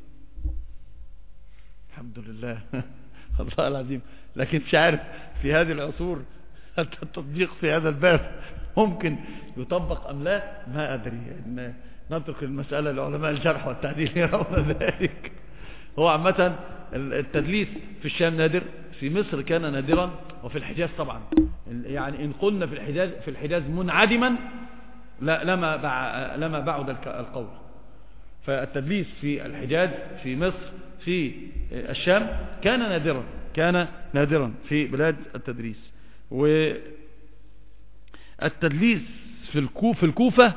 الحمد لله الله العظيم. لكن مش عارف في هذه العصور التطبيق في هذا الباب ممكن يطبق أم لا، ما أدري. نترك المسألة لعلماء الجرح والتعديل يرون ذلك. هو عامة التدليس في الشام نادر، في مصر كان نادرا، وفي الحجاز طبعا. يعني إن قلنا في الحجاز منعدما لما بعد القول. فالتدليس في الحجاز في مصر في الشام كان نادرا في بلاد التدريس. والتدليس في الكوفة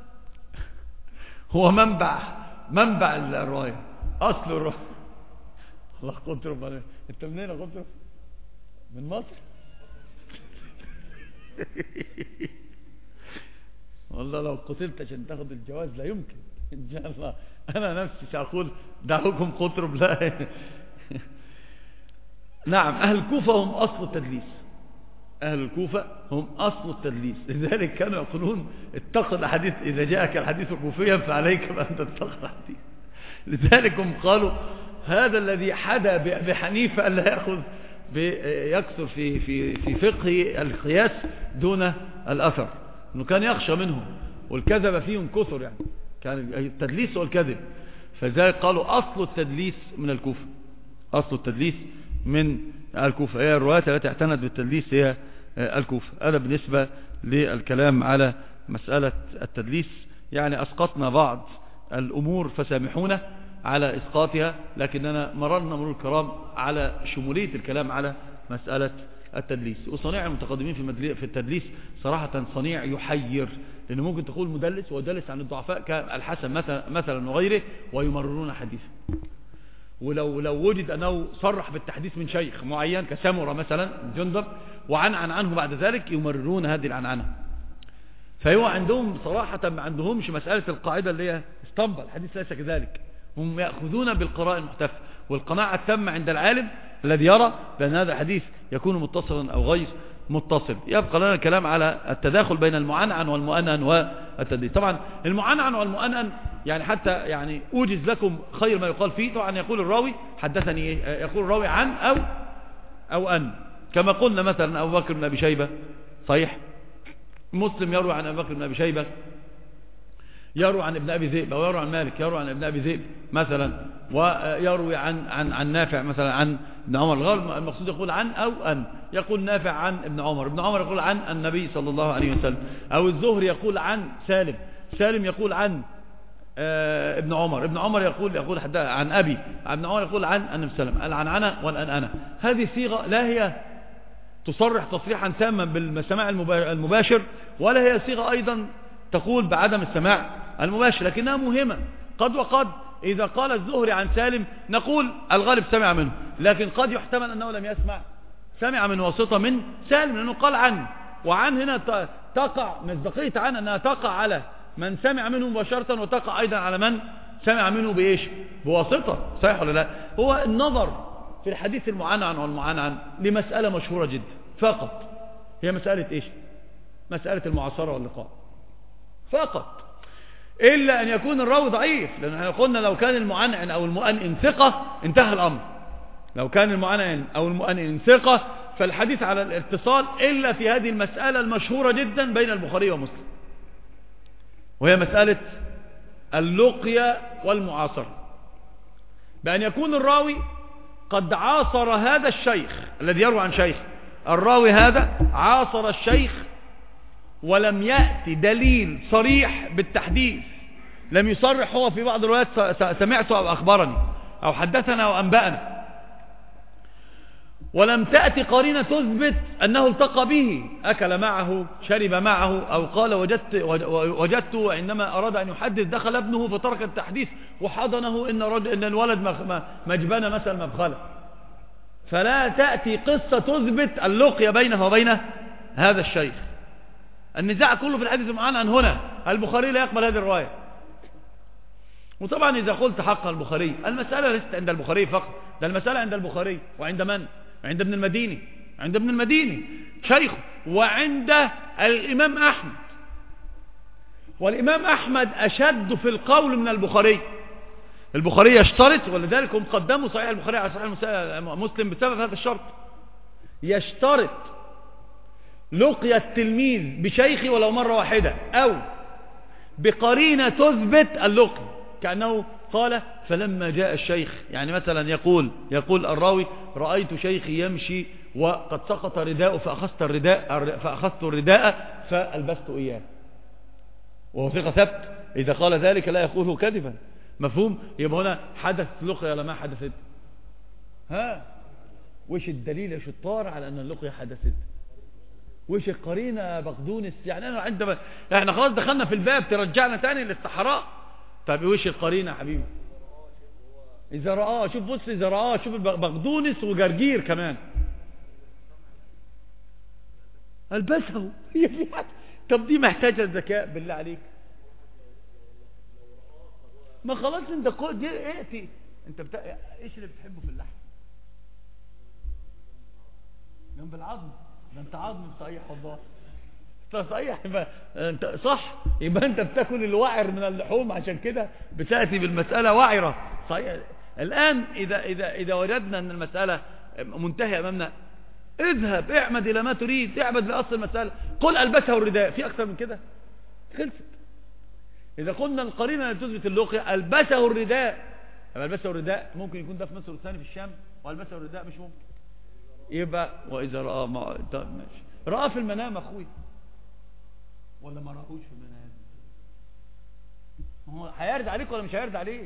هو منبع الرواية، أصل الرواية. الله قدر عليك. انت منين يا قدر؟ من مصر؟ والله لو قتلت عشان تاخد الجواز لا يمكن ان شاء الله. انا نفسي سأقول دعوكم قطرب لا. نعم، اهل الكوفة هم اصل التدليس، اهل الكوفة هم اصل التدليس. لذلك كانوا يقولون اتق الحديث اذا جاءك الحديث كوفيا فعليك بان تتق الحديث. لذلك هم قالوا هذا الذي حدا بحنيفة ألا يكثر في فقه القياس دون الأثر، أنه كان يخشى منهم والكذب فيهم كثر، يعني كان التدليس والكذب. فذلك قالوا أصل التدليس من الكوفة، أصل التدليس من الكوفة. هي الروايات التي اعتنت بالتدليس هي الكوفة. هذا بالنسبة للكلام على مسألة التدليس. يعني أسقطنا بعض الأمور فسامحونا على إسقاطها، لكننا مررنا مرور الكرام على شمولية الكلام على مسألة التدليس. وصنيع المتقدمين في التدليس صراحة صنيع يحير، لأنه ممكن تقول مدلس ويدلس عن الضعفاء كالحسن مثلا وغيره ويمررون حديثا. ولو وجد أنه صرح بالتحديث من شيخ معين كسامورة مثلا جندب وعنعن عنه بعد ذلك يمررون هذه العنعنة. فهو عندهم صراحة ما عندهمش مسألة القاعدة اللي هي اسطمبة الحديث ليس كذلك. هم يأخذون بالقراءة المحتفة والقناعة التامة عند العالم الذي يرى بأن هذا الحديث يكون متصلا أو غير متصل. يبقى لنا الكلام على التداخل بين المعنعن والمؤنن والتدليس. طبعا المعنعن والمؤنن يعني حتى يعني أوجز لكم خير ما يقال فيه. طبعا يقول الراوي حدثني إيه؟ يقول الراوي عن أو أن، كما قلنا مثلا أبو بكر بن أبي شيبة صحيح، مسلم يروي عن أبو بكر بن أبي شيبة، يروي عن ابن أبي ذئب، أو يروي عن مالك يروي عن ابن أبي ذئب مثلا، ويروي عن نافع مثلا عن ابن عمر. الغالب المقصود يقول عن أو أن، يقول نافع عن ابن عمر، ابن عمر يقول عن النبي صلى الله عليه وسلم، أو الزهري يقول عن سالم، سالم يقول عن ابن عمر، ابن عمر يقول عن أبي، ابن عمر يقول عن النبي صلى الله عليه وسلم. العنعنة والأنأنة هذه صيغة لا هي تصرح تصريحا تاما بالسماع المباشر، ولا هي صيغة أيضا تقول بعدم السماع المباشر، لكنها مهمة. قد وقد إذا قال الزهري عن سالم نقول الغالب سمع منه، لكن قد يحتمل أنه لم يسمع، سمع من واسطة من سالم، لأنه قال عن، وعن هنا تقع مصداقية عن أنها تقع على من سمع منه مباشرة، وتقع أيضا على من سمع منه بإيش؟ بواسطة. صحيح ولا لا؟ هو النظر في الحديث المعنعن والمعنعن لمسألة مشهورة جدا فقط، هي مسألة إيش؟ مسألة المعاصرة واللقاء فقط، إلا أن يكون الراوي ضعيف. لأن احنا قلنا لو كان المعنعن أو المؤنن ثقة انتهى الأمر، لو كان المعنعن أو المؤنن ثقة فالحديث على الاتصال إلا في هذه المسألة المشهورة جدا بين البخاري ومسلم، وهي مسألة اللقية والمعاصرة، بأن يكون الراوي قد عاصر هذا الشيخ الذي يروي عن شيخ، الراوي هذا عاصر الشيخ ولم يأتي دليل صريح بالتحديث، لم يصرح هو في بعض الروايات سمعت أو أخبرني أو حدثنا أو أنبأنا، ولم تأتي قرينة تثبت أنه التقى به، أكل معه، شرب معه، أو قال وجدته عندما أراد أن يحدث دخل ابنه فترك التحديث وحضنه إن الولد مجبنة مثلا مبخلة. فلا تأتي قصة تثبت اللقية بينه وبين هذا الشيخ. النزاع كله في الحديث المعان عن هنا، البخاري لا يقبل هذه الرواية. وطبعا إذا قلت حق البخاري، المسألة ليست عند البخاري فقط، ده المسألة عند البخاري وعند من؟ عند ابن المديني، عند ابن المديني شيخه، وعند الإمام أحمد. والإمام أحمد أشد في القول من البخاري. البخاري يشترط، ولذلك هم قدموا صحيح البخاري على صحيح مسلم بسبب هذا الشرط، يشترط لقي التلميذ بشيخه ولو مرة واحدة أو بقرينة تثبت اللقي، كأنه قال فلما جاء الشيخ، يعني مثلا يقول الراوي رأيت شيخي يمشي وقد سقط رداءه فأخذت الرداء فألبست إياه، وهو ثقة ثبت، إذا قال ذلك لا يقوله كذبا. مفهوم؟ يبقى هنا حدث لقية ولا ما حدثت؟ وش الدليل يا شطار على أن اللقية حدثت؟ وش القرينة بقدونس؟ يعني أنا عندما احنا خلاص دخلنا في الباب ترجعنا تاني للصحراء. طب وش القرينة يا حبيبي؟ إذا رآه، شوف بص، إذا رآه، شوف بقدونس وجرجير كمان البسه. طب دي محتاجة ذكاء بالله عليك. ما خلاص انت دي ائتي انت ايش اللي بتحبه في اللحم؟ جنب العظم، ده انت عظم صحيح والله، انت صحيح، انت صح، يبقى انت بتاكل الوعر من اللحوم، عشان كده بتاتي بالمساله وعره صحيح. الان اذا وجدنا ان المساله منتهيه امامنا، اذهب اعمد الى ما تريد، اعمد لاصل المساله، قل البسه الرداء، في اكثر من كده؟ خلصت. إذا قلنا القرينة اللي تثبت اللقية ألبسه الرداء، ألبسه الرداء ممكن يكون ده في مصر والثاني في الشام، وألبسه الرداء مش ممكن. يبقى وإذا رأى ماشي، رأى في المنام أخوي ولا ما رأوش في المنام؟ هو هيرد عليك ولا مش هيرد عليك؟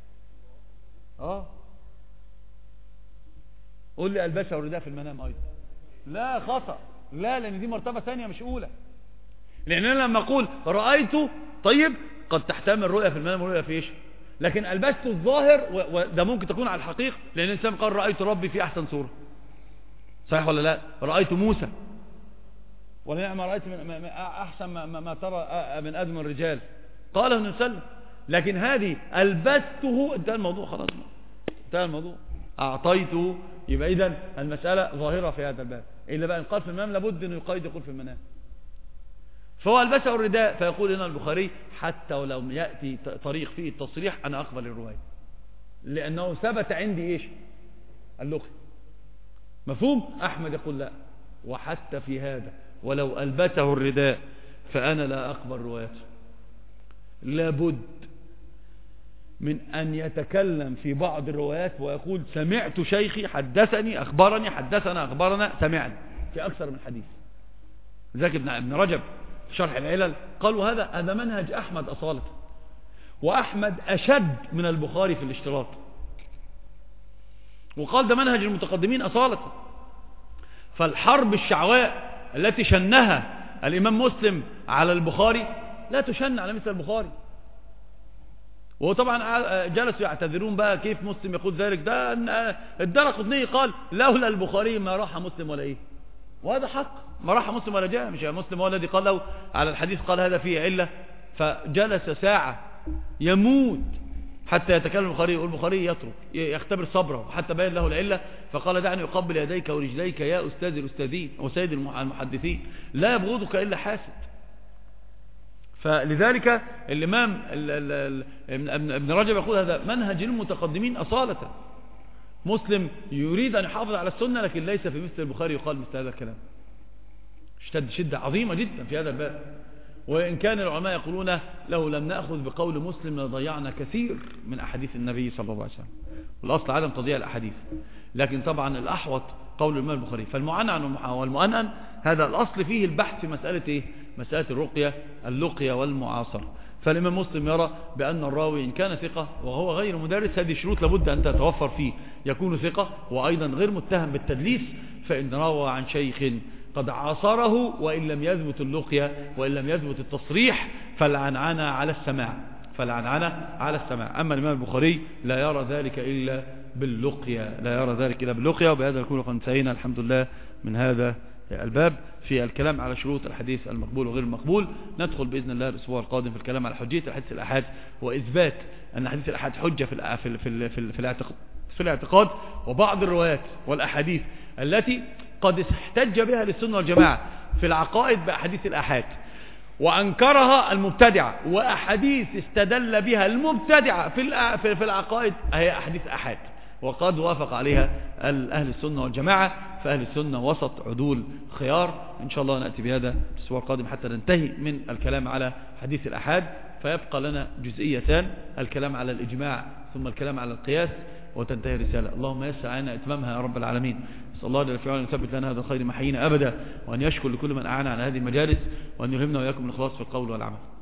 قول لي ألبسه الرداء في المنام أيضا، لا خطأ، لا، لأن دي مرتبة ثانية مش أولى. لأن أنا لما أقول رأيته، طيب قد تحتمل رؤية في المنام ورؤية في إيش، لكن ألبسته الظاهر وده ممكن تكون على الحقيقة، لأن الإنسان قال رأيت ربي في أحسن صورة، صحيح ولا لا؟ رأيت موسى، ولا نعم رأيت أحسن ما ترى من أدم الرجال، قاله النبي صلى الله عليه وسلم. لكن هذه ألبسته، انتهى الموضوع خلاص، انتهى الموضوع، أعطيته. يبقى إذن المسألة ظاهرة في هذا الباب، إلا بقى قال في المنام لابد أنه يقيد يقول في المنام. فهو ألبسه الرداء، فيقول هنا البخاري حتى ولو يأتي طريق فيه التصريح أنا أقبل الرواية، لأنه ثبت عندي إيش؟ اللقي. مفهوم؟ أحمد يقول لا، وحتى في هذا ولو ألبسه الرداء فأنا لا أقبل روايته. لابد من أن يتكلم في بعض الروايات ويقول سمعت شيخي حدثني أخبرني حدثنا أخبرنا سمعني، في أكثر من حديث. ذاك ابن رجب شرح العلل قالوا هذا منهج أحمد أصالة، وأحمد أشد من البخاري في الاشتراط، وقال ده منهج المتقدمين أصالة. فالحرب الشعواء التي شنها الإمام مسلم على البخاري لا تشن على مثل البخاري. وهو طبعا جلسوا يعتذرون بقى كيف مسلم يقول ذلك، ده الدرقطني قال لولا البخاري ما راح مسلم ولا ايه، وهذا حق، ما راح مسلم ولا جاء، مش مسلم هو الذي قال له على الحديث قال هذا فيه علة، فجلس ساعة يموت حتى يتكلم البخاري، والبخاري يترك يختبر صبره حتى بين له العلة، فقال دعني أقبل يديك ورجليك يا أستاذ الأستاذين وسيد المحدثين، لا يبغضك إلا حاسد. فلذلك الإمام ابن رجب يقول هذا منهج المتقدمين أصالة، مسلم يريد أن يحافظ على السنة لكن ليس في مثل البخاري يقال مثل هذا الكلام. اشتد شدة عظيمة جدا في هذا الباب. وإن كان العلماء يقولون لو لم نأخذ بقول مسلم لضيعنا كثير من أحاديث النبي صلى الله عليه وسلم، والأصل عدم تضييع الأحاديث، لكن طبعا الأحوط قول الإمام البخاري. فالمعنعن والمؤنن هذا الأصل فيه البحث في مسألة إيه؟ مسألة اللقية والمعاصرة. فالإمام مسلم يرى بأن الراوي إن كان ثقة وهو غير مدرس، هذه شروط لابد أن تتوفر فيه، يكون ثقة وأيضا غير متهم بالتدليس. فإن روى عن شيخ قد عاصره وإن لم يثبت اللقية وإن لم يثبت التصريح فالعنعنة على السماع، أما الإمام البخاري لا يرى ذلك إلا باللقية. وبهذا نكون قد انتهينا الحمد لله من هذا الباب في الكلام على شروط الحديث المقبول وغير المقبول. ندخل بإذن الله الأسبوع القادم في الكلام على حجية الحديث الأحاد وإثبات أن حديث الأحاد حجة في الاعتقاد، وبعض الروايات والأحاديث التي قد احتج بها للسنة والجماعة في العقائد بأحاديث الأحاد وأنكرها المبتدعة، وأحاديث استدل بها المبتدعة في العقائد هي أحاديث أحاد وقد وافق عليها أهل السنة والجماعة. فأهل السنة وسط عدول خيار. إن شاء الله نأتي بهذا الأسبوع القادم حتى ننتهي من الكلام على حديث الأحاد، فيبقى لنا جزئيتان: الكلام على الإجماع ثم الكلام على القياس، وتنتهي الرسالة. اللهم يسر علينا إتمامها يا رب العالمين. نسأل الله جل وعلا أن يثبت لنا هذا الخير محيينا أبدا، وأن يشكر لكل من أعان على هذه المجالس، وأن يلهمنا وإياكم الإخلاص في القول والعمل.